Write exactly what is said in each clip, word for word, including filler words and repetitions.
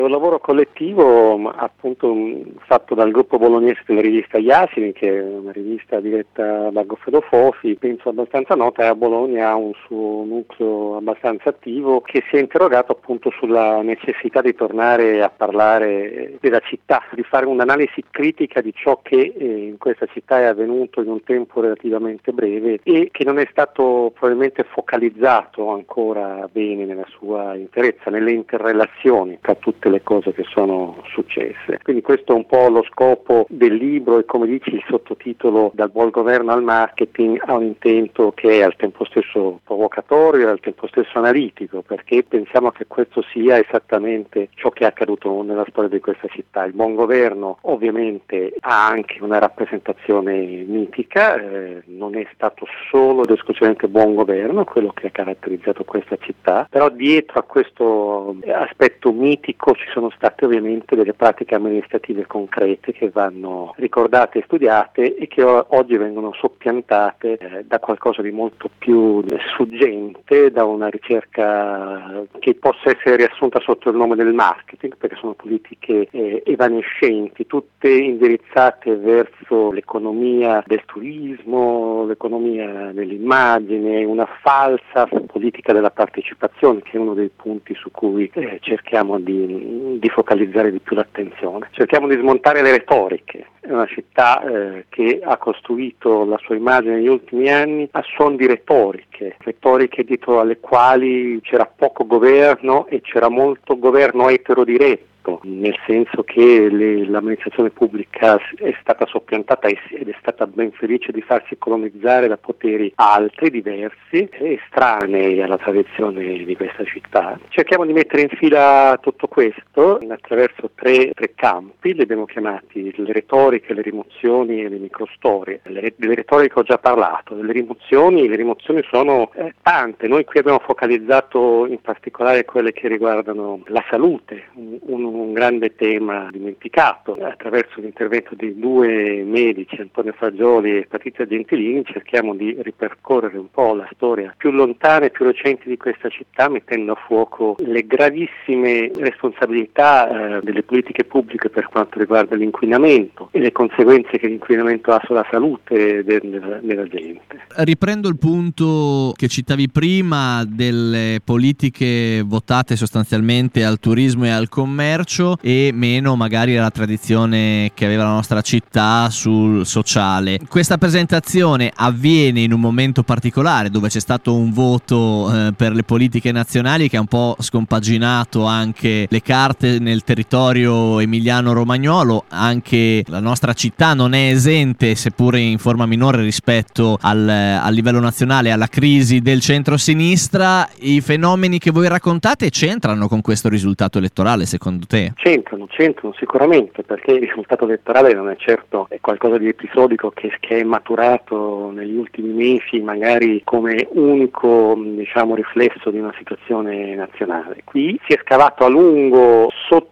È un lavoro collettivo, ma appunto fatto dal gruppo bolognese della rivista Gli Asini, che è una rivista diretta da Goffredo Fofi, penso abbastanza nota, e a Bologna ha un suo nucleo abbastanza attivo che si è interrogato appunto sulla necessità di tornare a parlare della città, di fare un'analisi critica di ciò che eh, in questa città è avvenuto in un tempo relativamente breve e che non è stato probabilmente focalizzato ancora bene nella sua interezza, nelle interrelazioni tra tutte le cose che sono successe. Quindi questo è un po' lo scopo del libro e, come dici, il sottotitolo "Dal buon governo al marketing" ha un intento che è al tempo stesso provocatorio e al tempo stesso analitico, perché pensiamo che questo sia esattamente ciò che è accaduto nella storia di questa città. Il buon governo ovviamente ha anche una rappresentazione mitica, eh, non è stato solo ed esclusivamente buon governo quello che ha caratterizzato questa città, però dietro a questo aspetto mitico ci sono state ovviamente delle pratiche amministrative concrete che vanno ricordate e studiate e che o- oggi vengono soppiantate eh, da qualcosa di molto più sfuggente, da una ricerca che possa essere riassunta sotto il nome del marketing, perché sono politiche eh, evanescenti, tutte indirizzate verso l'economia del turismo, l'economia dell'immagine, una falsa politica della partecipazione, che è uno dei punti su cui eh, cerchiamo di, di focalizzare di più l'attenzione. Cerchiamo di smontare le retoriche. È una città eh, che ha costruito la sua immagine negli ultimi anni a suon di retoriche, retoriche dietro alle quali c'era poco governo e c'era molto governo eterodiretto, nel senso che le, l'amministrazione pubblica è stata soppiantata ed è stata ben felice di farsi colonizzare da poteri altri, diversi, estranei alla tradizione di questa città. Cerchiamo di mettere in fila tutto questo attraverso tre, tre campi, li abbiamo chiamati le retoriche, le rimozioni e le microstorie. Le, le retoriche ho già parlato, delle rimozioni, le rimozioni sono eh, tante. Noi qui abbiamo focalizzato in particolare quelle che riguardano la salute, un, un un grande tema dimenticato. Attraverso l'intervento di due medici, Antonio Fagioli e Patrizia Gentilini, cerchiamo di ripercorrere un po' la storia più lontana e più recente di questa città, mettendo a fuoco le gravissime responsabilità eh, delle politiche pubbliche per quanto riguarda l'inquinamento e le conseguenze che l'inquinamento ha sulla salute de- della, della gente. Riprendo il punto che citavi prima delle politiche votate sostanzialmente al turismo e al commercio e meno magari alla tradizione che aveva la nostra città sul sociale. Questa presentazione avviene in un momento particolare dove c'è stato un voto eh, per le politiche nazionali che ha un po' scompaginato anche le carte nel territorio emiliano-romagnolo. Anche la nostra città non è esente, seppure in forma minore rispetto al, al livello nazionale, alla crisi del centro-sinistra. I fenomeni che voi raccontate c'entrano con questo risultato elettorale, secondo te? C'entrano, c'entrano sicuramente, perché il risultato elettorale non è certo è qualcosa di episodico che, che è maturato negli ultimi mesi, magari come unico, diciamo, riflesso di una situazione nazionale. Qui si è scavato a lungo sotto,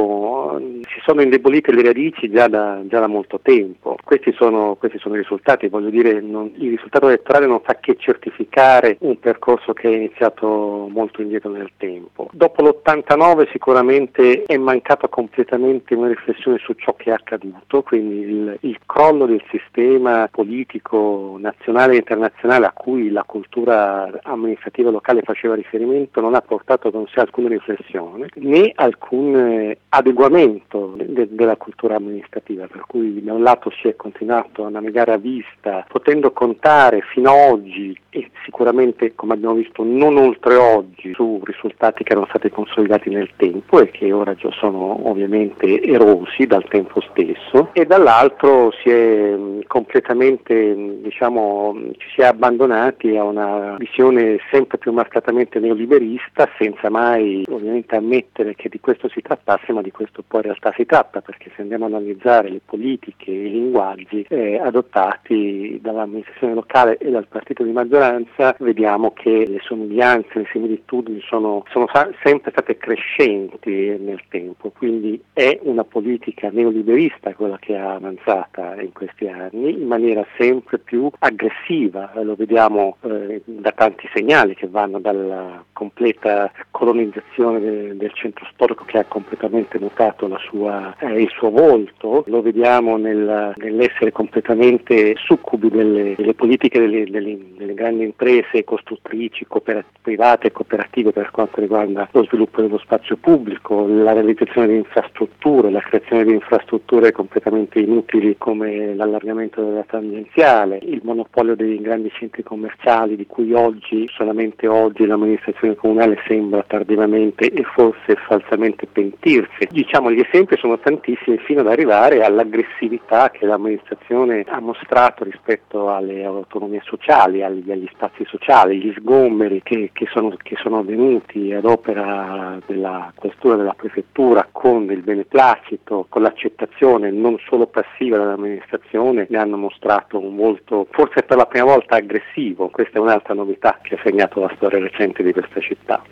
si sono indebolite le radici già da, già da molto tempo. Questi sono, questi sono i risultati, voglio dire, non, il risultato elettorale non fa che certificare un percorso che è iniziato molto indietro nel tempo. Dopo l'ottantanove sicuramente è mancata completamente una riflessione su ciò che è accaduto, quindi il, il crollo del sistema politico nazionale e internazionale a cui la cultura amministrativa locale faceva riferimento non ha portato con sé alcuna riflessione né alcun adeguamento de- della cultura amministrativa, per cui da un lato si è continuato a navigare a vista, potendo contare fino ad oggi e sicuramente, come abbiamo visto, non oltre oggi, su risultati che erano stati consolidati nel tempo e che ora già sono ovviamente erosi dal tempo stesso, e dall'altro si è mh, completamente, mh, diciamo, mh, ci si è abbandonati a una visione sempre più marcatamente neoliberista, senza mai ovviamente ammettere che di questo si trattasse, ma di questo poi in realtà si tratta, perché se andiamo ad analizzare le politiche e i linguaggi eh, adottati dall'amministrazione locale e dal partito di maggioranza, vediamo che le somiglianze, le similitudini sono, sono sa- sempre state crescenti nel tempo, quindi è una politica neoliberista quella che ha avanzata in questi anni in maniera sempre più aggressiva, lo vediamo eh, da tanti segnali che vanno dalla completa colonizzazione de- del centro storico, che ha completamente mutato la sua, eh, il suo volto, lo vediamo nel, nell'essere completamente succubi delle, delle politiche delle, delle, delle grandi imprese costruttrici, cooper- private e cooperative per quanto riguarda lo sviluppo dello spazio pubblico, la realizzazione di infrastrutture, la creazione di infrastrutture completamente inutili come l'allargamento della tangenziale, il monopolio dei grandi centri commerciali di cui oggi, solamente oggi, l'amministrazione comunale sembra tardivamente e forse falsamente pentirsi. Diciamo, gli esempi sono tantissimi fino ad arrivare all'aggressività che l'amministrazione ha mostrato rispetto alle autonomie sociali, agli, agli spazi sociali, gli sgomberi che, che, sono, che sono avvenuti ad opera della questura della prefettura con il beneplacito, con l'accettazione non solo passiva dell'amministrazione, ne hanno mostrato un volto forse per la prima volta aggressivo. Questa è un'altra novità che ha segnato la storia recente di questa città.